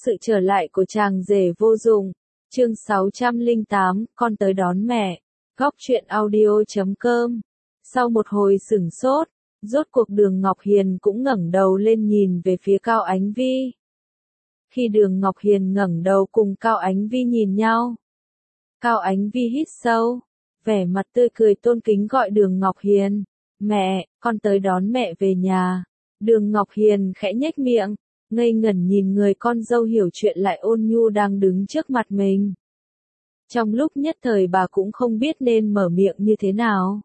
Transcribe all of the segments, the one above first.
Sự trở lại của chàng rể vô dụng. Chương 608, con tới đón mẹ. Góc truyện audio.com. Sau một hồi sửng sốt, rốt cuộc Đường Ngọc Hiền cũng ngẩng đầu lên nhìn về phía Cao Ánh Vi. Khi Đường Ngọc Hiền ngẩng đầu cùng Cao Ánh Vi nhìn nhau, Cao Ánh Vi hít sâu, vẻ mặt tươi cười tôn kính gọi Đường Ngọc Hiền, mẹ, con tới đón mẹ về nhà. Đường Ngọc Hiền khẽ nhếch miệng, ngây ngẩn nhìn người con dâu hiểu chuyện lại ôn nhu đang đứng trước mặt mình. Trong lúc nhất thời bà cũng không biết nên mở miệng như thế nào.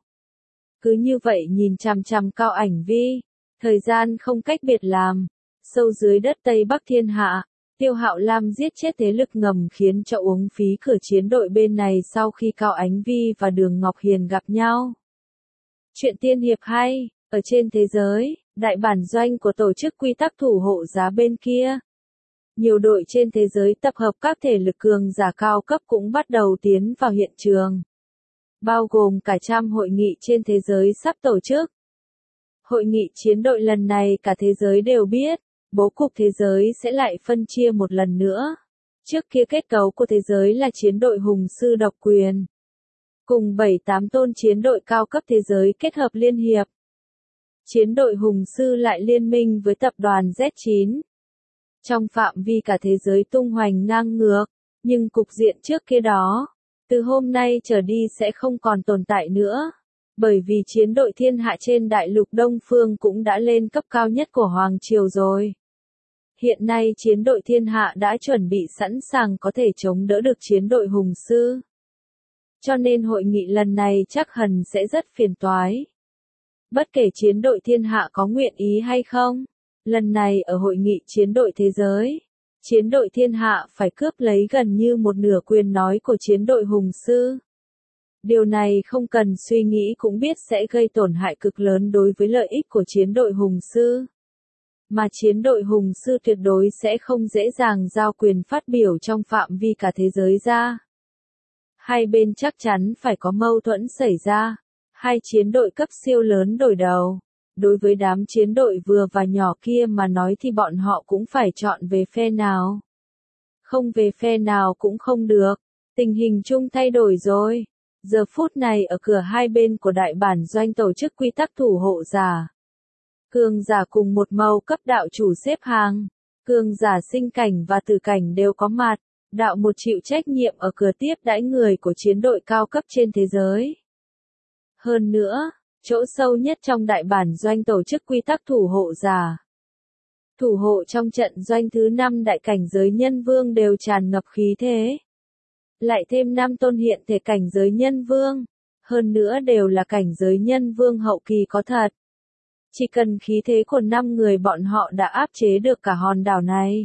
Cứ như vậy nhìn chằm chằm Cao Ánh Vi, thời gian không cách biệt làm, sâu dưới đất Tây Bắc thiên hạ, Tiêu Hạo Lam giết chết thế lực ngầm khiến cho uống phí cửa chiến đội bên này sau khi Cao Ánh Vi và Đường Ngọc Hiền gặp nhau. Chuyện tiên hiệp hay, ở trên thế giới, đại bản doanh của tổ chức quy tắc thủ hộ giá bên kia. Nhiều đội trên thế giới tập hợp các thể lực cường giả cao cấp cũng bắt đầu tiến vào hiện trường. Bao gồm cả trăm hội nghị trên thế giới sắp tổ chức. Hội nghị chiến đội lần này cả thế giới đều biết, bố cục thế giới sẽ lại phân chia một lần nữa. Trước kia kết cấu của thế giới là chiến đội hùng sư độc quyền. Cùng 7-8 tôn chiến đội cao cấp thế giới kết hợp liên hiệp. Chiến đội hùng sư lại liên minh với tập đoàn Z9. Trong phạm vi cả thế giới tung hoành ngang ngược, nhưng cục diện trước kia đó, từ hôm nay trở đi sẽ không còn tồn tại nữa. Bởi vì chiến đội thiên hạ trên đại lục Đông Phương cũng đã lên cấp cao nhất của Hoàng Triều rồi. Hiện nay chiến đội thiên hạ đã chuẩn bị sẵn sàng có thể chống đỡ được chiến đội hùng sư. Cho nên hội nghị lần này chắc hẳn sẽ rất phiền toái. Bất kể chiến đội thiên hạ có nguyện ý hay không, lần này ở hội nghị chiến đội thế giới, chiến đội thiên hạ phải cướp lấy gần như một nửa quyền nói của chiến đội hùng sư. Điều này không cần suy nghĩ cũng biết sẽ gây tổn hại cực lớn đối với lợi ích của chiến đội hùng sư. Mà chiến đội hùng sư tuyệt đối sẽ không dễ dàng giao quyền phát biểu trong phạm vi cả thế giới ra. Hai bên chắc chắn phải có mâu thuẫn xảy ra. Hai chiến đội cấp siêu lớn đổi đầu. Đối với đám chiến đội vừa và nhỏ kia mà nói thì bọn họ cũng phải chọn về phe nào. Không về phe nào cũng không được. Tình hình chung thay đổi rồi. Giờ phút này ở cửa hai bên của đại bản doanh tổ chức quy tắc thủ hộ giả. Cường giả cùng một màu cấp đạo chủ xếp hàng. Cường giả sinh cảnh và tử cảnh đều có mặt. Đạo một chịu trách nhiệm ở cửa tiếp đãi người của chiến đội cao cấp trên thế giới. Hơn nữa, chỗ sâu nhất trong đại bản doanh tổ chức quy tắc thủ hộ giả. Thủ hộ trong trận doanh thứ 5 đại cảnh giới nhân vương đều tràn ngập khí thế. Lại thêm 5 tôn hiện thể cảnh giới nhân vương. Hơn nữa đều là cảnh giới nhân vương hậu kỳ có thật. Chỉ cần khí thế của 5 người bọn họ đã áp chế được cả hòn đảo này.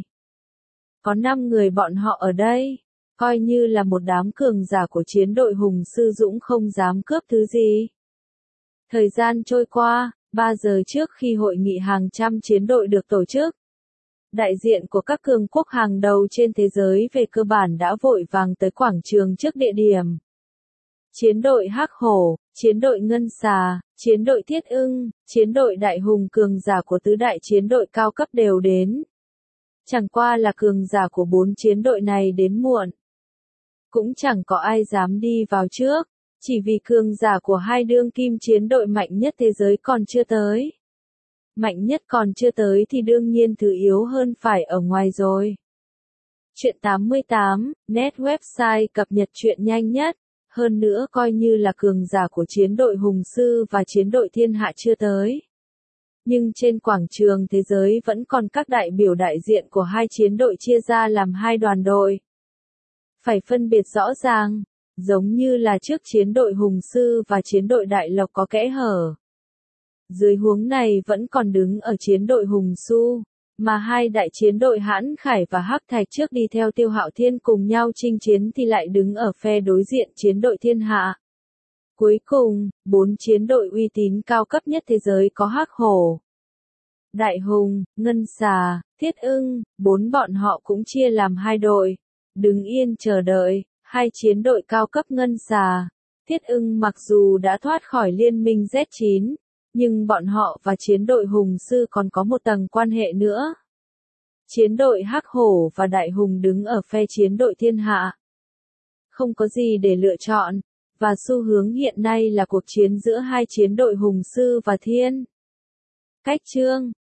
Có 5 người bọn họ ở đây, coi như là một đám cường giả của chiến đội hùng sư dũng không dám cướp thứ gì. Thời gian trôi qua, 3 giờ trước khi hội nghị hàng trăm chiến đội được tổ chức, đại diện của các cường quốc hàng đầu trên thế giới về cơ bản đã vội vàng tới quảng trường trước địa điểm. Chiến đội Hắc Hổ, chiến đội Ngân Xà, chiến đội Thiết Ưng, chiến đội Đại Hùng cường giả của tứ đại chiến đội cao cấp đều đến. Chẳng qua là cường giả của 4 chiến đội này đến muộn. Cũng chẳng có ai dám đi vào trước, chỉ vì cường giả của hai đương kim chiến đội mạnh nhất thế giới còn chưa tới. Mạnh nhất còn chưa tới thì đương nhiên thứ yếu hơn phải ở ngoài rồi. Chuyện 88, net website cập nhật chuyện nhanh nhất. Hơn nữa coi như là cường giả của chiến đội hùng sư và chiến đội thiên hạ chưa tới. Nhưng trên quảng trường thế giới vẫn còn các đại biểu đại diện của hai chiến đội chia ra làm hai đoàn đội. Phải phân biệt rõ ràng, giống như là trước chiến đội hùng sư và chiến đội đại lộc có kẽ hở. Dưới huống này vẫn còn đứng ở chiến đội hùng su, mà hai đại chiến đội Hãn Khải và Hắc Thạch trước đi theo Tiêu Hạo Thiên cùng nhau chinh chiến thì lại đứng ở phe đối diện chiến đội thiên hạ. Cuối cùng, 4 chiến đội uy tín cao cấp nhất thế giới có Hắc Hổ, Đại Hùng, Ngân Xà, Thiết Ưng, 4 bọn họ cũng chia làm hai đội. Đứng yên chờ đợi, hai chiến đội cao cấp Ngân Xà, Thiết Ưng mặc dù đã thoát khỏi liên minh Z9, nhưng bọn họ và chiến đội hùng sư còn có một tầng quan hệ nữa. Chiến đội Hắc Hổ và Đại Hùng đứng ở phe chiến đội Thiên Hạ. Không có gì để lựa chọn, và xu hướng hiện nay là cuộc chiến giữa hai chiến đội Hùng Sư và Thiên. Cách chương